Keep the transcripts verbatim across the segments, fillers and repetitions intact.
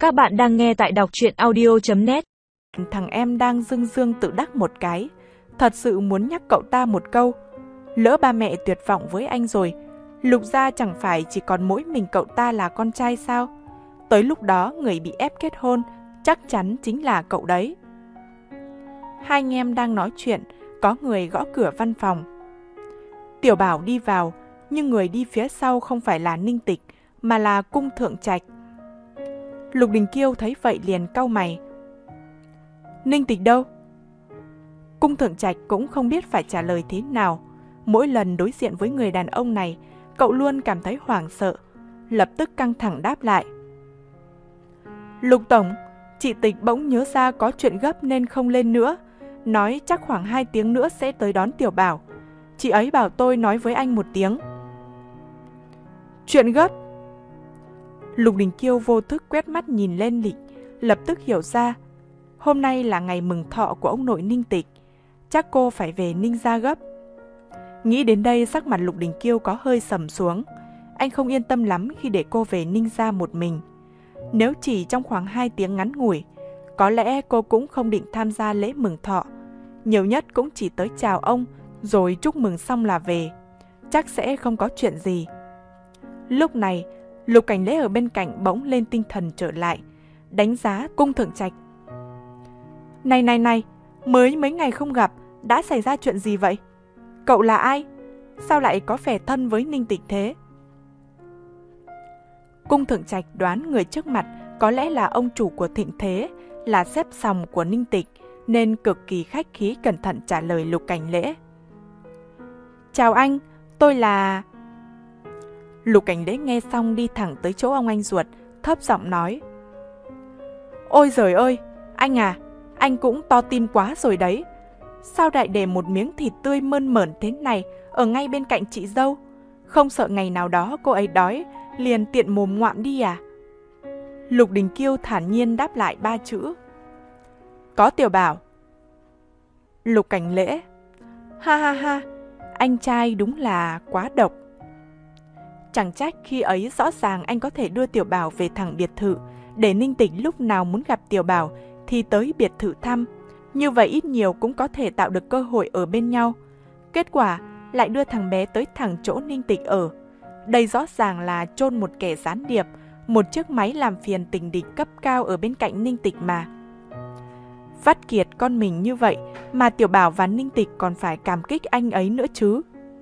Các bạn đang nghe tại đọc truyện audio chấm net. Thằng em đang dương dương tự đắc một cái, thật sự muốn nhắc cậu ta một câu. Lỡ ba mẹ tuyệt vọng với anh rồi, Lục gia chẳng phải chỉ còn mỗi mình cậu ta là con trai sao? Tới lúc đó người bị ép kết hôn chắc chắn chính là cậu đấy. Hai anh em đang nói chuyện, có người gõ cửa văn phòng. Tiểu Bảo đi vào, nhưng người đi phía sau không phải là Ninh Tịch, mà là Cung Thượng Trạch. Lục Đình Kiêu thấy vậy liền cau mày. Ninh Tịch đâu? Cung Thượng Trạch cũng không biết phải trả lời thế nào. Mỗi lần đối diện với người đàn ông này, cậu luôn cảm thấy hoảng sợ, lập tức căng thẳng đáp lại. Lục Tổng, chị Tịch bỗng nhớ ra có chuyện gấp nên không lên nữa. Nói chắc khoảng hai tiếng nữa sẽ tới đón Tiểu Bảo. Chị ấy bảo tôi nói với anh một tiếng. Chuyện gấp? Lục Đình Kiêu vô thức quét mắt nhìn lên lịch, lập tức hiểu ra. Hôm nay là ngày mừng thọ của ông nội Ninh Tịch, chắc cô phải về Ninh gia gấp. Nghĩ đến đây sắc mặt Lục Đình Kiêu có hơi sầm xuống. Anh không yên tâm lắm khi để cô về Ninh gia một mình. Nếu chỉ trong khoảng hai tiếng ngắn ngủi, có lẽ cô cũng không định tham gia lễ mừng thọ. Nhiều nhất cũng chỉ tới chào ông, rồi chúc mừng xong là về. Chắc sẽ không có chuyện gì. Lúc này, Lục Cảnh Lễ ở bên cạnh bỗng lên tinh thần trở lại, đánh giá Cung Thượng Trạch. Này này này, mới mấy ngày không gặp, đã xảy ra chuyện gì vậy? Cậu là ai? Sao lại có vẻ thân với Ninh Tịch thế? Cung Thượng Trạch đoán người trước mặt có lẽ là ông chủ của Thịnh Thế, là xếp sòng của Ninh Tịch, nên cực kỳ khách khí cẩn thận trả lời Lục Cảnh Lễ. Chào anh, tôi là... Lục Cảnh Lễ nghe xong đi thẳng tới chỗ ông anh ruột, thấp giọng nói. Ôi giời ơi, anh à, anh cũng to tin quá rồi đấy. Sao lại để một miếng thịt tươi mơn mởn thế này ở ngay bên cạnh chị dâu? Không sợ ngày nào đó cô ấy đói, liền tiện mồm ngoạm đi à? Lục Đình Kiêu thản nhiên đáp lại ba chữ. Có Tiểu Bảo. Lục Cảnh Lễ. Ha ha ha, anh trai đúng là quá độc. Chẳng trách khi ấy rõ ràng anh có thể đưa Tiểu Bảo về thẳng biệt thự, để Ninh Tịch lúc nào muốn gặp Tiểu Bảo thì tới biệt thự thăm. Như vậy ít nhiều cũng có thể tạo được cơ hội ở bên nhau. Kết quả lại đưa thằng bé tới thẳng chỗ Ninh Tịch ở. Đây rõ ràng là chôn một kẻ gián điệp, một chiếc máy làm phiền tình địch cấp cao ở bên cạnh Ninh Tịch mà. Vắt kiệt con mình như vậy mà Tiểu Bảo và Ninh Tịch còn phải cảm kích anh ấy nữa chứ.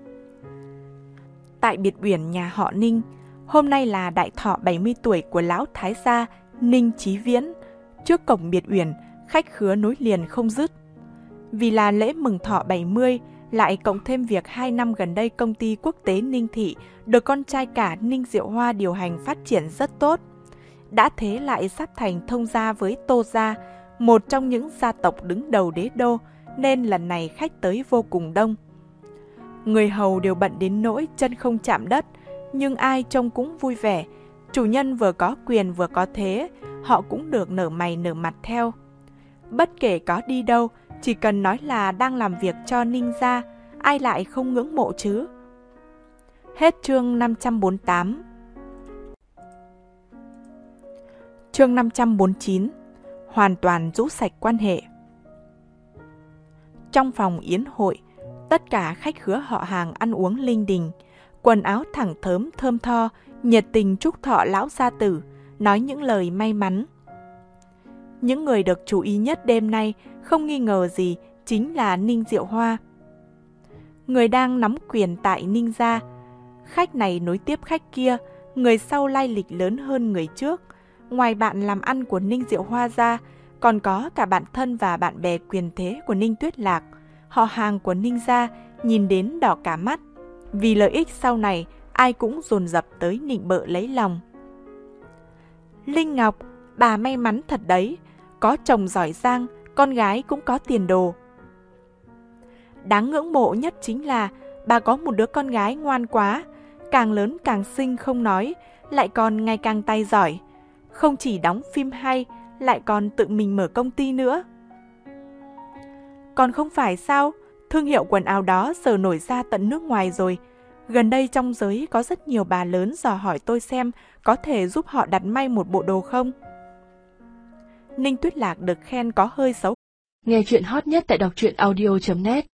Tại biệt uyển nhà họ Ninh, hôm nay là đại thọ bảy mươi tuổi của lão thái gia Ninh Chí Viễn. Trước cổng biệt uyển, khách khứa nối liền không dứt. Vì là lễ mừng thọ bảy mươi, lại cộng thêm việc hai năm gần đây công ty quốc tế Ninh Thị được con trai cả Ninh Diệu Hoa điều hành phát triển rất tốt. Đã thế lại sắp thành thông gia với Tô gia, một trong những gia tộc đứng đầu đế đô, nên lần này khách tới vô cùng đông. Người hầu đều bận đến nỗi chân không chạm đất, nhưng ai trông cũng vui vẻ. Chủ nhân vừa có quyền vừa có thế, họ cũng được nở mày nở mặt theo. Bất kể có đi đâu, chỉ cần nói là đang làm việc cho Ninh gia, ai lại không ngưỡng mộ chứ. Hết chương năm trăm bốn mươi tám. Chương năm trăm bốn mươi chín. Hoàn toàn rũ sạch quan hệ. Trong phòng yến hội, tất cả khách khứa họ hàng ăn uống linh đình, quần áo thẳng thớm thơm tho, nhiệt tình chúc thọ lão gia tử, nói những lời may mắn. Những người được chú ý nhất đêm nay không nghi ngờ gì chính là Ninh Diệu Hoa. Người đang nắm quyền tại Ninh gia, khách này nối tiếp khách kia, người sau lai lịch lớn hơn người trước. Ngoài bạn làm ăn của Ninh Diệu Hoa ra, còn có cả bạn thân và bạn bè quyền thế của Ninh Tuyết Lạc. Họ hàng của Ninh gia nhìn đến đỏ cả mắt. Vì lợi ích sau này, ai cũng dồn dập tới nịnh bợ lấy lòng. Linh Ngọc, bà may mắn thật đấy, có chồng giỏi giang, con gái cũng có tiền đồ. Đáng ngưỡng mộ nhất chính là bà có một đứa con gái ngoan quá, càng lớn càng xinh không nói, lại còn ngày càng tay giỏi. Không chỉ đóng phim hay, lại còn tự mình mở công ty nữa. Còn không phải sao, thương hiệu quần áo đó giờ nổi ra tận nước ngoài rồi. Gần đây trong giới có rất nhiều bà lớn dò hỏi tôi xem có thể giúp họ đặt may một bộ đồ không. Ninh Tuyết Lạc được khen có hơi xấu. Nghe chuyện hot nhất tại đọc truyện audio chấm net